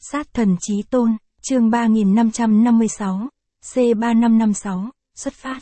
Sát thần chí tôn, chương 3556, C3556, xuất phát.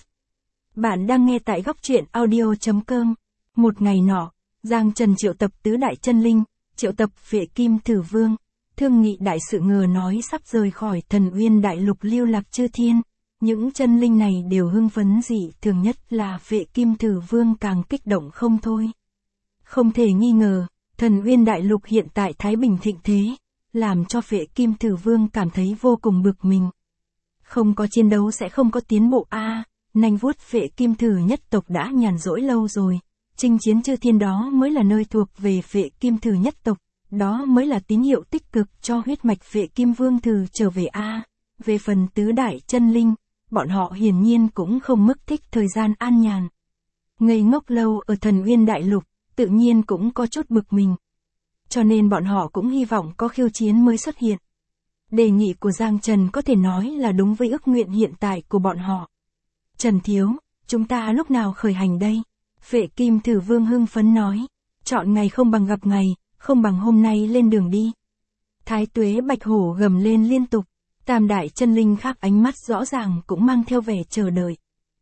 Bạn đang nghe tại góc truyện audio.com. Một ngày nọ, Giang Trần triệu tập tứ đại chân linh, triệu tập Phệ Kim Thử Vương, thương nghị đại sự ngờ nói sắp rời khỏi Thần Uyên Đại Lục lưu lạc chư thiên. Những chân linh này đều hưng phấn dị thường, nhất là Phệ Kim Thử Vương càng kích động không thôi. Không thể nghi ngờ, Thần Uyên Đại Lục hiện tại thái bình thịnh thế, làm cho Phệ Kim Thử Vương cảm thấy vô cùng bực mình. Không có chiến đấu sẽ không có tiến bộ a. Nanh vuốt Phệ Kim Thử nhất tộc đã nhàn rỗi lâu rồi, chinh chiến chư thiên đó mới là nơi thuộc về Phệ Kim Thử nhất tộc, đó mới là tín hiệu tích cực cho huyết mạch Phệ Kim Vương Thử trở về a. Về phần tứ đại chân linh, bọn họ hiển nhiên cũng không mức thích thời gian an nhàn. Ngây ngốc lâu ở Thần Uyên Đại Lục, tự nhiên cũng có chút bực mình. Cho nên bọn họ cũng hy vọng có khiêu chiến mới xuất hiện. Đề nghị của Giang Trần có thể nói là đúng với ước nguyện hiện tại của bọn họ. Trần Thiếu, chúng ta lúc nào khởi hành đây? Phệ Kim Thử Vương hưng phấn nói. Chọn ngày không bằng gặp ngày, không bằng hôm nay lên đường đi. Thái Tuế Bạch Hổ gầm lên liên tục. Tam đại chân linh khác ánh mắt rõ ràng cũng mang theo vẻ chờ đợi.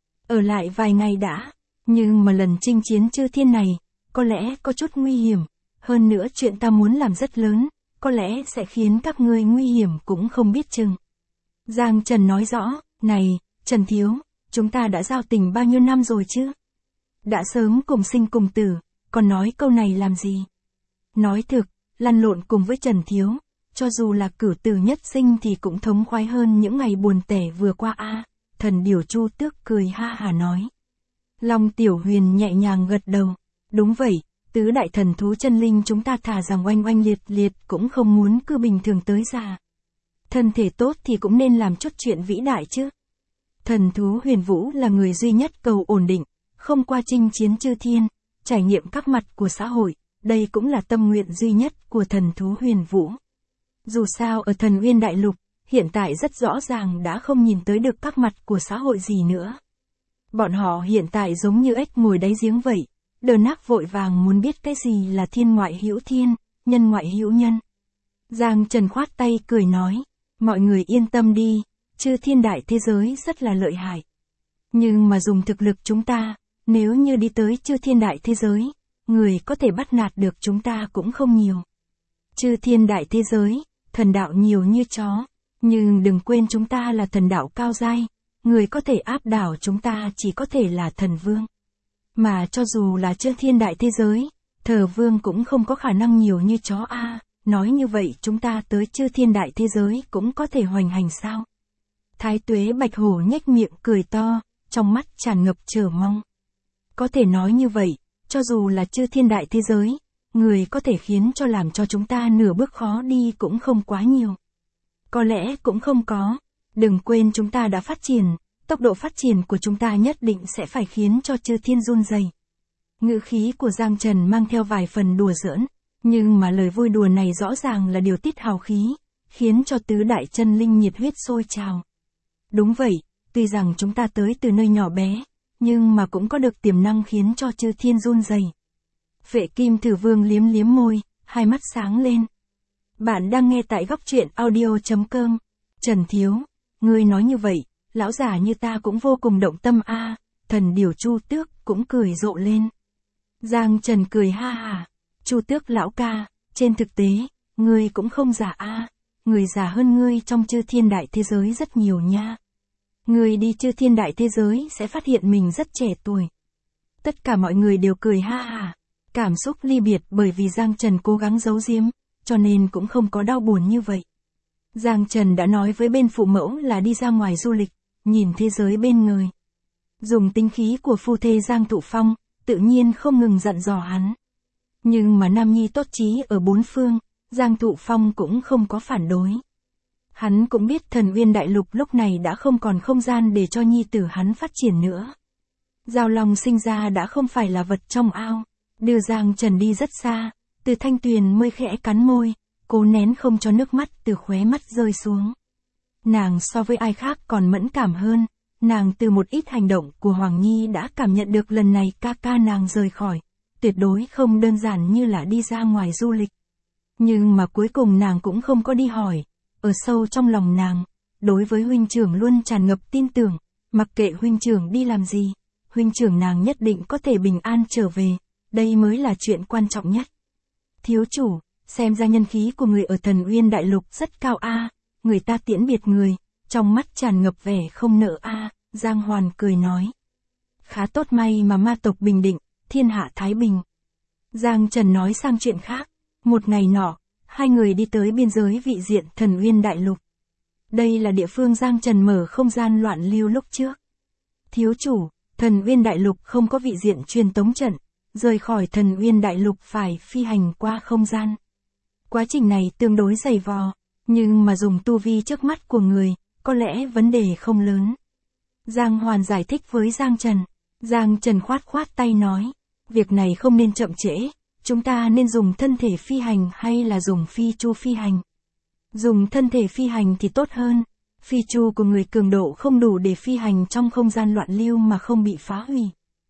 Ở lại vài ngày đã, nhưng mà lần chinh chiến chư thiên này, có lẽ có chút nguy hiểm. Hơn nữa chuyện ta muốn làm rất lớn, có lẽ sẽ khiến các ngươi nguy hiểm cũng không biết chừng. Giang Trần nói rõ, này, Trần Thiếu, chúng ta đã giao tình bao nhiêu năm rồi chứ? Đã sớm cùng sinh cùng tử, còn nói câu này làm gì? Nói thực, lăn lộn cùng với Trần Thiếu, cho dù là cửu tử nhất sinh thì cũng thống khoái hơn những ngày buồn tẻ vừa qua a. Thần Điểu Chu Tước cười ha hả nói. Long Tiểu Huyền nhẹ nhàng gật đầu, đúng vậy. Tứ đại thần thú chân linh chúng ta thà rằng oanh oanh liệt liệt cũng không muốn cứ bình thường tới già. Thân thể tốt thì cũng nên làm chút chuyện vĩ đại chứ. Thần thú Huyền Vũ là người duy nhất cầu ổn định, không qua chinh chiến chư thiên, trải nghiệm các mặt của xã hội, đây cũng là tâm nguyện duy nhất của thần thú Huyền Vũ. Dù sao ở Thần Uyên Đại Lục, hiện tại rất rõ ràng đã không nhìn tới được các mặt của xã hội gì nữa. Bọn họ hiện tại giống như ếch ngồi đáy giếng vậy. Đờ nác vội vàng muốn biết cái gì là thiên ngoại hữu thiên, nhân ngoại hữu nhân. Giang Trần khoát tay cười nói, mọi người yên tâm đi, chư thiên đại thế giới rất là lợi hại. Nhưng mà dùng thực lực chúng ta, nếu như đi tới chư thiên đại thế giới, người có thể bắt nạt được chúng ta cũng không nhiều. Chư thiên đại thế giới, thần đạo nhiều như chó, nhưng đừng quên chúng ta là thần đạo cao giai, người có thể áp đảo chúng ta chỉ có thể là thần vương. Mà cho dù là chư thiên đại thế giới, Thờ Vương cũng không có khả năng nhiều như chó a. Nói như vậy chúng ta tới chư thiên đại thế giới cũng có thể hoành hành sao? Thái Tuế Bạch Hổ nhếch miệng cười to, trong mắt tràn ngập chờ mong. Có thể nói như vậy, cho dù là chư thiên đại thế giới, người có thể khiến cho làm cho chúng ta nửa bước khó đi cũng không quá nhiều. Có lẽ cũng không có, đừng quên chúng ta đã phát triển. Tốc độ phát triển của chúng ta nhất định sẽ phải khiến cho chư thiên run rẩy. Ngữ khí của Giang Trần mang theo vài phần đùa giỡn, nhưng mà lời vui đùa này rõ ràng là điều tiết hào khí, khiến cho tứ đại chân linh nhiệt huyết sôi trào. Đúng vậy, tuy rằng chúng ta tới từ nơi nhỏ bé, nhưng mà cũng có được tiềm năng khiến cho chư thiên run rẩy. Phệ Kim Thử Vương liếm liếm môi, hai mắt sáng lên. Bạn đang nghe tại góc truyện audio.com. Trần Thiếu, ngươi nói như vậy. Lão già như ta cũng vô cùng động tâm a. Thần Điểu Chu Tước cũng cười rộ lên. Giang Trần cười ha hả. Chu Tước lão ca, trên thực tế, ngươi cũng không già a. Người già hơn ngươi trong chư thiên đại thế giới rất nhiều nha. Ngươi đi chư thiên đại thế giới sẽ phát hiện mình rất trẻ tuổi. Tất cả mọi người đều cười ha hả. Cảm xúc ly biệt bởi vì Giang Trần cố gắng giấu giếm, cho nên cũng không có đau buồn như vậy. Giang Trần đã nói với bên phụ mẫu là đi ra ngoài du lịch, nhìn thế giới bên người. Dùng tính khí của phu thê Giang Thụ Phong, tự nhiên không ngừng dặn dò hắn. Nhưng mà nam nhi tốt chí ở bốn phương, Giang Thụ Phong cũng không có phản đối. Hắn cũng biết Thần Uyên Đại Lục lúc này đã không còn không gian để cho nhi tử hắn phát triển nữa. Giao Long sinh ra đã không phải là vật trong ao, đưa Giang Trần đi rất xa, Từ Thanh Tuyền mới khẽ cắn môi, cố nén không cho nước mắt từ khóe mắt rơi xuống. Nàng so với ai khác còn mẫn cảm hơn, nàng từ một ít hành động của Hoàng Nhi đã cảm nhận được lần này ca ca nàng rời khỏi, tuyệt đối không đơn giản như là đi ra ngoài du lịch. Nhưng mà cuối cùng nàng cũng không có đi hỏi, ở sâu trong lòng nàng, đối với huynh trưởng luôn tràn ngập tin tưởng, mặc kệ huynh trưởng đi làm gì, huynh trưởng nàng nhất định có thể bình an trở về, đây mới là chuyện quan trọng nhất. Thiếu chủ, xem ra nhân khí của người ở Thần Uyên Đại Lục rất cao a, người ta tiễn biệt người, trong mắt tràn ngập vẻ không nỡ a, Giang Hoàn cười nói. Khá tốt, may mà ma tộc bình định, thiên hạ thái bình. Giang Trần nói sang chuyện khác, một ngày nọ, hai người đi tới biên giới vị diện Thần Uyên Đại Lục. Đây là địa phương Giang Trần mở không gian loạn lưu lúc trước. Thiếu chủ, Thần Uyên Đại Lục không có vị diện truyền tống trận, rời khỏi Thần Uyên Đại Lục phải phi hành qua không gian. Quá trình này tương đối dày vò, nhưng mà dùng tu vi trước mắt của người, có lẽ vấn đề không lớn. Giang Hoàn giải thích với Giang Trần. Giang Trần khoát khoát tay nói, việc này không nên chậm trễ, chúng ta nên dùng thân thể phi hành hay là dùng phi chu phi hành? Dùng thân thể phi hành thì tốt hơn, phi chu của người cường độ không đủ để phi hành trong không gian loạn lưu mà không bị phá hủy.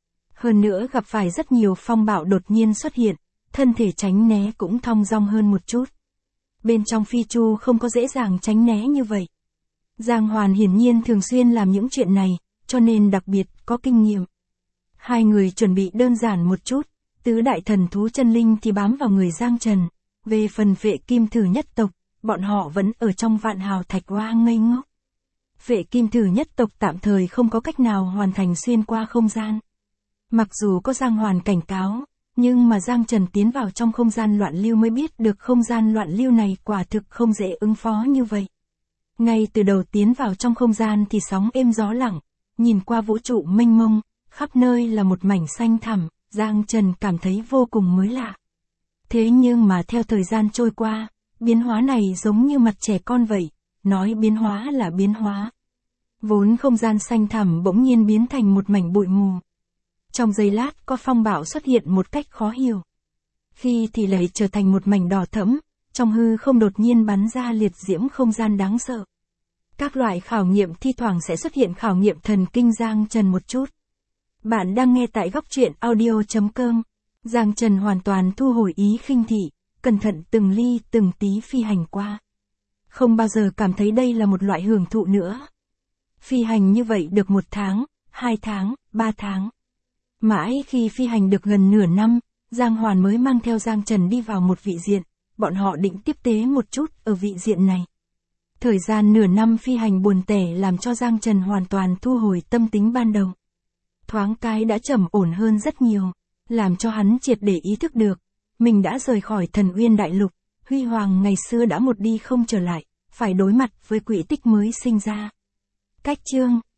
Hơn nữa gặp phải rất nhiều phong bạo đột nhiên xuất hiện, thân thể tránh né cũng thong dong hơn một chút. Bên trong phi chu không có dễ dàng tránh né như vậy. Giang Hoàn hiển nhiên thường xuyên làm những chuyện này, cho nên đặc biệt có kinh nghiệm. Hai người chuẩn bị đơn giản một chút, tứ đại thần thú chân linh thì bám vào người Giang Trần. Về phần Phệ Kim Thử nhất tộc, bọn họ vẫn ở trong Vạn Hào Thạch Hoa ngây ngốc. Phệ Kim Thử nhất tộc tạm thời không có cách nào hoàn thành xuyên qua không gian. Mặc dù có Giang Hoàn cảnh cáo, nhưng mà Giang Trần tiến vào trong không gian loạn lưu mới biết được không gian loạn lưu này quả thực không dễ ứng phó như vậy. Ngay từ đầu tiến vào trong không gian thì sóng êm gió lặng, nhìn qua vũ trụ mênh mông, khắp nơi là một mảnh xanh thẳm, Giang Trần cảm thấy vô cùng mới lạ. Thế nhưng mà theo thời gian trôi qua, biến hóa này giống như mặt trẻ con vậy, nói biến hóa là biến hóa. Vốn không gian xanh thẳm bỗng nhiên biến thành một mảnh bụi mù. Trong giây lát có phong bạo xuất hiện một cách khó hiểu. Khi thì lại trở thành một mảnh đỏ thẫm, trong hư không đột nhiên bắn ra liệt diễm không gian đáng sợ. Các loại khảo nghiệm thi thoảng sẽ xuất hiện khảo nghiệm thần kinh Giang Trần một chút. Bạn đang nghe tại góc truyện audio.com. Giang Trần hoàn toàn thu hồi ý khinh thị, cẩn thận từng ly từng tí phi hành qua. Không bao giờ cảm thấy đây là một loại hưởng thụ nữa. Phi hành như vậy được 1 tháng, 2 tháng, 3 tháng. Mãi khi phi hành được gần nửa năm, Giang Hoàn mới mang theo Giang Trần đi vào một vị diện, bọn họ định tiếp tế một chút ở vị diện này. Thời gian nửa năm phi hành buồn tẻ làm cho Giang Trần hoàn toàn thu hồi tâm tính ban đầu. Thoáng cái đã trầm ổn hơn rất nhiều, làm cho hắn triệt để ý thức được, mình đã rời khỏi Thần Uyên Đại Lục, huy hoàng ngày xưa đã một đi không trở lại, phải đối mặt với quỹ tích mới sinh ra. Cách chương